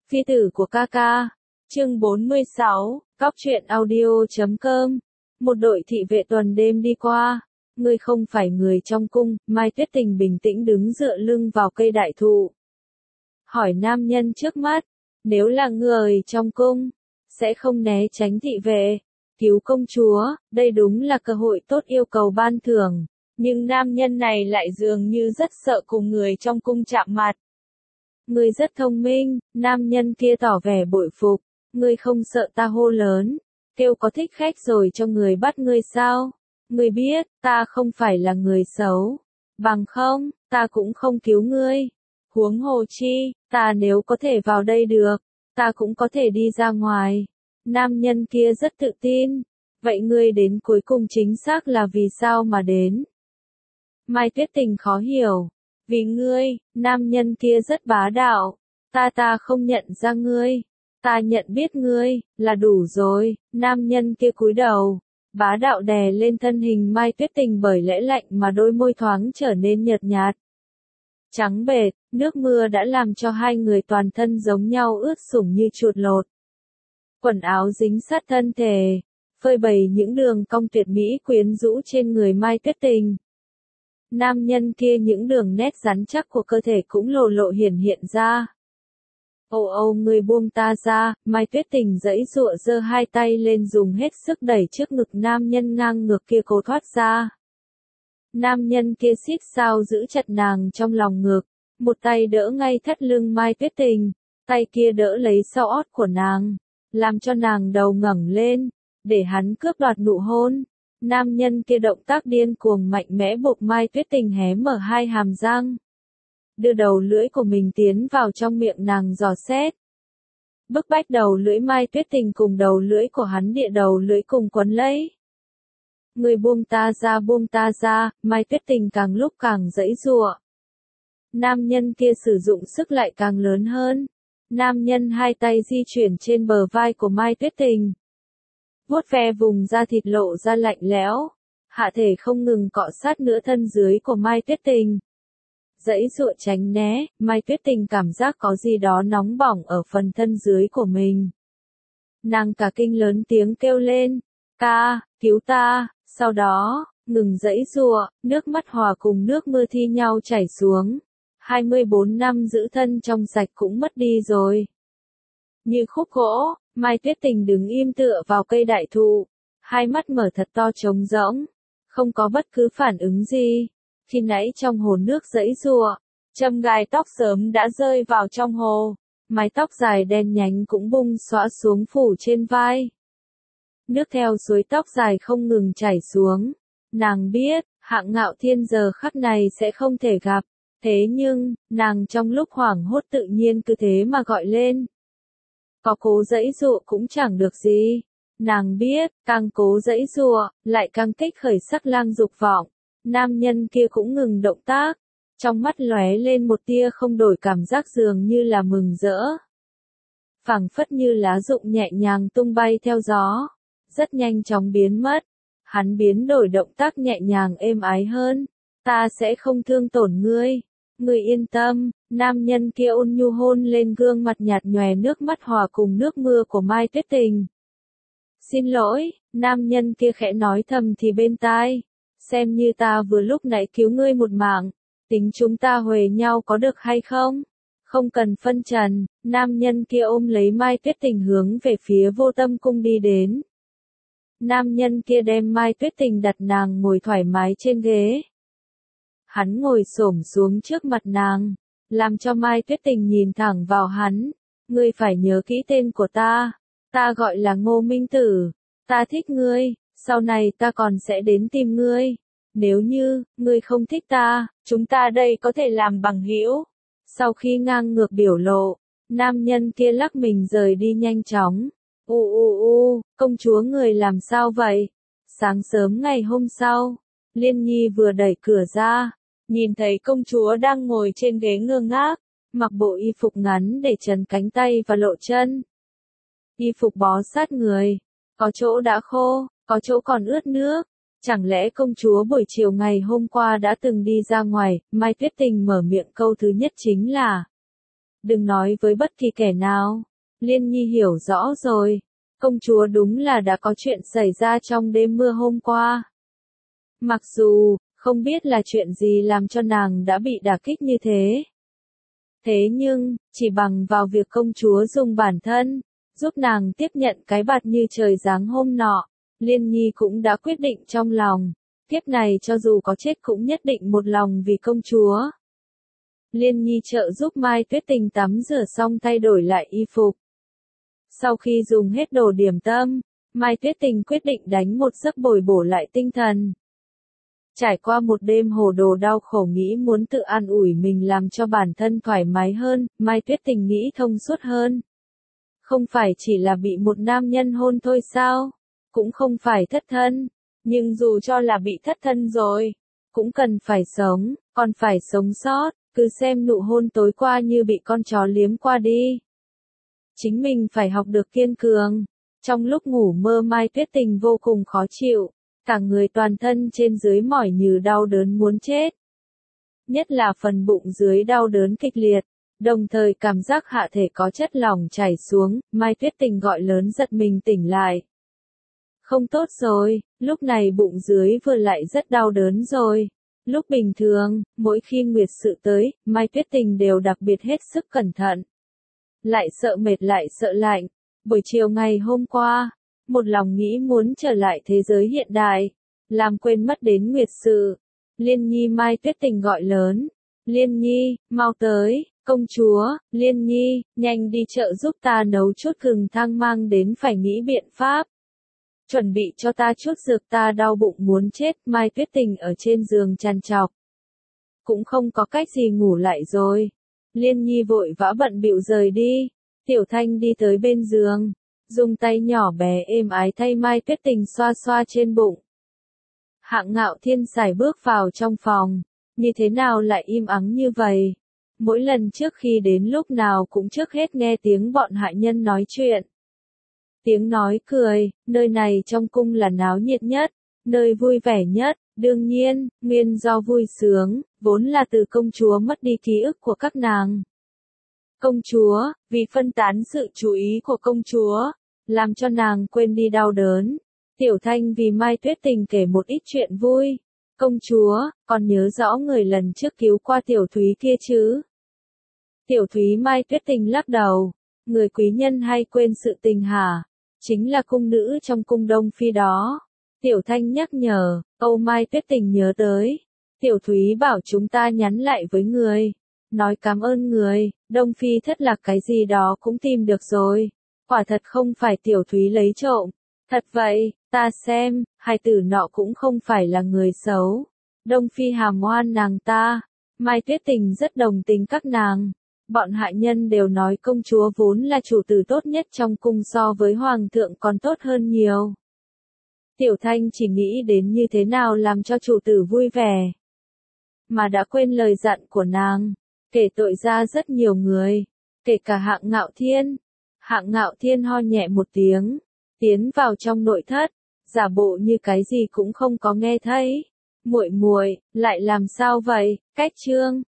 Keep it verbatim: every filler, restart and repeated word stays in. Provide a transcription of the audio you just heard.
Phi tử của ca ca. Chương bốn mươi sáu, cóc truyện audio chấm com. Một đội thị vệ tuần đêm đi qua. Ngươi không phải người trong cung, Mai Tuyết Tình bình tĩnh đứng dựa lưng vào cây đại thụ. Hỏi nam nhân trước mắt, nếu là người trong cung, sẽ không né tránh thị vệ, cứu công chúa, đây đúng là cơ hội tốt yêu cầu ban thưởng. Nhưng nam nhân này lại dường như rất sợ cùng người trong cung chạm mặt. Ngươi rất thông minh, nam nhân kia tỏ vẻ bội phục, ngươi không sợ ta hô lớn, kêu có thích khách rồi cho người bắt ngươi sao? Ngươi biết, ta không phải là người xấu, bằng không, ta cũng không cứu ngươi. Huống hồ chi, ta nếu có thể vào đây được, ta cũng có thể đi ra ngoài. Nam nhân kia rất tự tin, vậy ngươi đến cuối cùng chính xác là vì sao mà đến? Mai Tuyết Tình khó hiểu. Vì ngươi, nam nhân kia rất bá đạo. Ta ta không nhận ra ngươi. Ta nhận biết ngươi, là đủ rồi. Nam nhân kia cúi đầu. Bá đạo đè lên thân hình Mai Tuyết Tình bởi lẽ lạnh mà đôi môi thoáng trở nên nhợt nhạt. Trắng bệt, nước mưa đã làm cho hai người toàn thân giống nhau ướt sũng như chuột lột. Quần áo dính sát thân thể, phơi bày những đường cong tuyệt mỹ quyến rũ trên người Mai Tuyết Tình. Nam nhân kia những đường nét rắn chắc của cơ thể cũng lộ lộ hiển hiện ra. Ồ ồ người buông ta ra, Mai Tuyết Tình giãy giụa giơ hai tay lên dùng hết sức đẩy trước ngực nam nhân ngang ngược kia cố thoát ra. Nam nhân kia xít sao giữ chặt nàng trong lòng ngực, một tay đỡ ngay thắt lưng Mai Tuyết Tình, tay kia đỡ lấy sau ót của nàng, làm cho nàng đầu ngẩng lên, để hắn cướp đoạt nụ hôn. Nam nhân kia động tác điên cuồng mạnh mẽ buộc Mai Tuyết Tình hé mở hai hàm răng. Đưa đầu lưỡi của mình tiến vào trong miệng nàng dò xét. Bức bách đầu lưỡi Mai Tuyết Tình cùng đầu lưỡi của hắn địa đầu lưỡi cùng quấn lấy. Người buông ta ra buông ta ra, Mai Tuyết Tình càng lúc càng giãy giụa. Nam nhân kia sử dụng sức lại càng lớn hơn. Nam nhân hai tay di chuyển trên bờ vai của Mai Tuyết Tình. Vuốt ve vùng da thịt lộ ra lạnh lẽo, hạ thể không ngừng cọ sát nửa thân dưới của Mai Tuyết Tình. Giãy giụa tránh né, Mai Tuyết Tình cảm giác có gì đó nóng bỏng ở phần thân dưới của mình. Nàng cả kinh lớn tiếng kêu lên, ca, cứu ta, sau đó, ngừng giãy giụa, nước mắt hòa cùng nước mưa thi nhau chảy xuống. hai mươi bốn năm giữ thân trong sạch cũng mất đi rồi. Như khúc gỗ, Mai Tuyết Tình đứng im tựa vào cây đại thụ, hai mắt mở thật to trống rỗng, không có bất cứ phản ứng gì. Khi nãy trong hồ nước giãy giụa, châm gai tóc sớm đã rơi vào trong hồ, mái tóc dài đen nhánh cũng bung xõa xuống phủ trên vai. Nước theo suối tóc dài không ngừng chảy xuống, nàng biết, Hạng Ngạo Thiên giờ khắc này sẽ không thể gặp, thế nhưng, nàng trong lúc hoảng hốt tự nhiên cứ thế mà gọi lên. Có cố giãy giụa cũng chẳng được gì. Nàng biết, càng cố giãy giụa, lại càng kích khởi sắc lang dục vọng. Nam nhân kia cũng ngừng động tác, trong mắt lóe lên một tia không đổi cảm giác dường như là mừng rỡ. Phảng phất như lá rụng nhẹ nhàng tung bay theo gió, rất nhanh chóng biến mất. Hắn biến đổi động tác nhẹ nhàng êm ái hơn. Ta sẽ không thương tổn ngươi. Ngươi yên tâm, nam nhân kia ôn nhu hôn lên gương mặt nhạt nhòe nước mắt hòa cùng nước mưa của Mai Tuyết Tình. Xin lỗi, nam nhân kia khẽ nói thầm thì bên tai. Xem như ta vừa lúc nãy cứu ngươi một mạng, tính chúng ta huề nhau có được hay không? Không cần phân trần, nam nhân kia ôm lấy Mai Tuyết Tình hướng về phía Vô Tâm Cung đi đến. Nam nhân kia đem Mai Tuyết Tình đặt nàng ngồi thoải mái trên ghế. Hắn ngồi xổm xuống trước mặt nàng, làm cho Mai Tuyết Tình nhìn thẳng vào hắn. Ngươi phải nhớ kỹ tên của ta, ta gọi là Ngô Minh Tử, ta thích ngươi, sau này ta còn sẽ đến tìm ngươi. Nếu như, ngươi không thích ta, chúng ta đây có thể làm bằng hữu. Sau khi ngang ngược biểu lộ, nam nhân kia lắc mình rời đi nhanh chóng. U u u, công chúa người làm sao vậy? Sáng sớm ngày hôm sau, Liên Nhi vừa đẩy cửa ra, nhìn thấy công chúa đang ngồi trên ghế ngơ ngác, mặc bộ y phục ngắn để trần cánh tay và lộ chân. Y phục bó sát người, có chỗ đã khô, có chỗ còn ướt nước. Chẳng lẽ công chúa buổi chiều ngày hôm qua đã từng đi ra ngoài? Mai Tuyết Tình mở miệng câu thứ nhất chính là đừng nói với bất kỳ kẻ nào. Liên Nhi hiểu rõ rồi, công chúa đúng là đã có chuyện xảy ra trong đêm mưa hôm qua. Mặc dù, không biết là chuyện gì làm cho nàng đã bị đả kích như thế. Thế nhưng, chỉ bằng vào việc công chúa dùng bản thân, giúp nàng tiếp nhận cái bạt như trời giáng hôm nọ, Liên Nhi cũng đã quyết định trong lòng, kiếp này cho dù có chết cũng nhất định một lòng vì công chúa. Liên Nhi trợ giúp Mai Tuyết Tình tắm rửa xong thay đổi lại y phục. Sau khi dùng hết đồ điểm tâm, Mai Tuyết Tình quyết định đánh một giấc bồi bổ lại tinh thần. Trải qua một đêm hồ đồ đau khổ nghĩ muốn tự an ủi mình làm cho bản thân thoải mái hơn, Mai Tuyết Tình nghĩ thông suốt hơn. Không phải chỉ là bị một nam nhân hôn thôi sao? Cũng không phải thất thân. Nhưng dù cho là bị thất thân rồi, cũng cần phải sống, còn phải sống sót, cứ xem nụ hôn tối qua như bị con chó liếm qua đi. Chính mình phải học được kiên cường. Trong lúc ngủ mơ Mai Tuyết Tình vô cùng khó chịu, cả người toàn thân trên dưới mỏi như đau đớn muốn chết. Nhất là phần bụng dưới đau đớn kịch liệt, đồng thời cảm giác hạ thể có chất lỏng chảy xuống, Mai Tuyết Tình gọi lớn giật mình tỉnh lại. Không tốt rồi, lúc này bụng dưới vừa lại rất đau đớn rồi. Lúc bình thường, mỗi khi nguyệt sự tới, Mai Tuyết Tình đều đặc biệt hết sức cẩn thận. Lại sợ mệt lại sợ lạnh. Buổi chiều ngày hôm qua, một lòng nghĩ muốn trở lại thế giới hiện đại, làm quên mất đến nguyệt sự. Liên Nhi Mai Tuyết Tình gọi lớn. Liên Nhi, mau tới, công chúa, Liên Nhi, nhanh đi chợ giúp ta nấu chút gừng thang mang đến phải nghĩ biện pháp. Chuẩn bị cho ta chút dược ta đau bụng muốn chết, Mai Tuyết Tình ở trên giường trằn trọc. Cũng không có cách gì ngủ lại rồi. Liên Nhi vội vã bận bịu rời đi. Tiểu Thanh đi tới bên giường, dùng tay nhỏ bé êm ái thay Mai Tuyết Tình xoa xoa trên bụng. Hạng Ngạo Thiên sải bước vào trong phòng, như thế nào lại im ắng như vậy? Mỗi lần trước khi đến lúc nào cũng trước hết nghe tiếng bọn hạ nhân nói chuyện. Tiếng nói cười, nơi này trong cung là náo nhiệt nhất, nơi vui vẻ nhất, đương nhiên, nguyên do vui sướng, vốn là từ công chúa mất đi ký ức của các nàng. Công chúa, vì phân tán sự chú ý của công chúa, làm cho nàng quên đi đau đớn. Tiểu Thanh vì Mai Tuyết Tình kể một ít chuyện vui. Công chúa, còn nhớ rõ người lần trước cứu qua Tiểu Thúy kia chứ? Tiểu Thúy Mai Tuyết Tình lắc đầu. Người quý nhân hay quên sự tình hả? Chính là cung nữ trong cung Đông Phi đó. Tiểu Thanh nhắc nhở, câu Mai Tuyết Tình nhớ tới. Tiểu Thúy bảo chúng ta nhắn lại với người. Nói cảm ơn người, Đông Phi thất lạc cái gì đó cũng tìm được rồi. Quả thật không phải Tiểu Thúy lấy trộm. Thật vậy, ta xem, hai tử nọ cũng không phải là người xấu. Đông Phi hàm oan nàng ta. Mai Tuyết Tình rất đồng tình các nàng. Bọn hạ nhân đều nói công chúa vốn là chủ tử tốt nhất trong cung so với hoàng thượng còn tốt hơn nhiều. Tiểu Thanh chỉ nghĩ đến như thế nào làm cho chủ tử vui vẻ. Mà đã quên lời dặn của nàng, kể tội ra rất nhiều người, kể cả Hạng Ngạo Thiên. Hạng Ngạo Thiên ho nhẹ một tiếng, tiến vào trong nội thất, giả bộ như cái gì cũng không có nghe thấy. Muội muội, lại làm sao vậy? Cách trương,